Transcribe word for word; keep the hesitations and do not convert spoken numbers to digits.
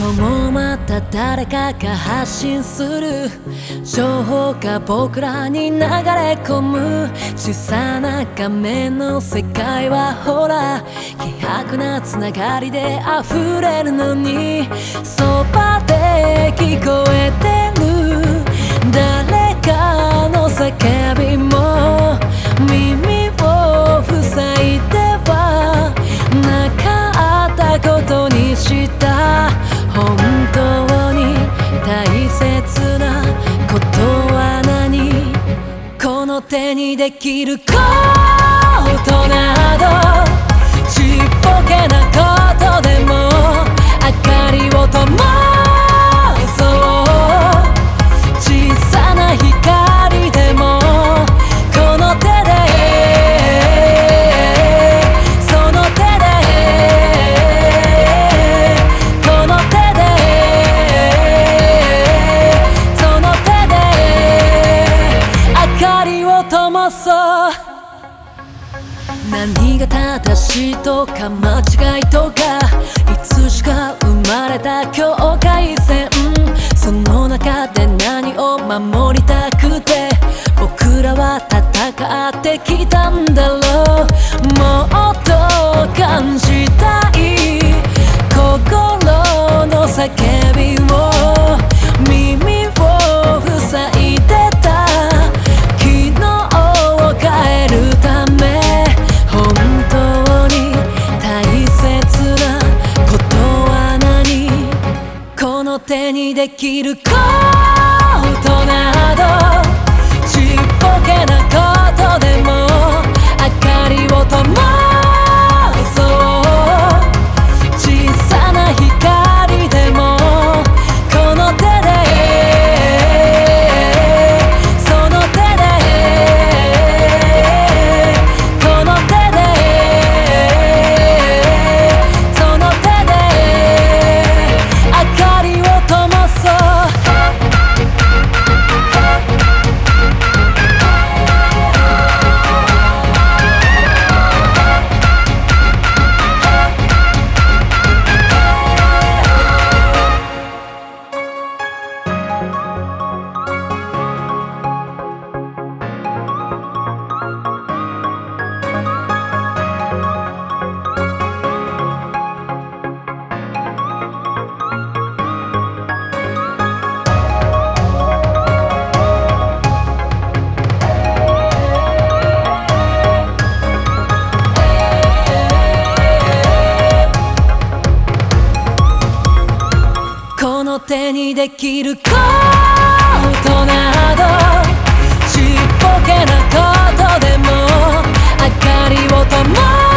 もまた誰かが発信する情報が僕らに流れ込む小さな画面の世界はほら希薄なつながりで溢れるのにそばで聞こえてる誰かの叫びも耳を塞いではなかったことにした本当に大切なことは何この手にできることなどちっぽけなことでも明かりを灯そう小さな光でもこの手でその手でこの手でその手で明かりを灯そう何が正しいとか間違いとかいつしか生まれた境界線その中で何を守りたくて僕らは戦ってきたんだろうもっと感じたい心の叫びを耳を塞いでた昨日を変えるため本当に大切なことは何この手にできることなどちっぽけなことでも明かりを灯そう小さな光でもこの手でその手でこの手でその手で明かりを灯そうこの手にできることなどちっぽけなことでも明かりを灯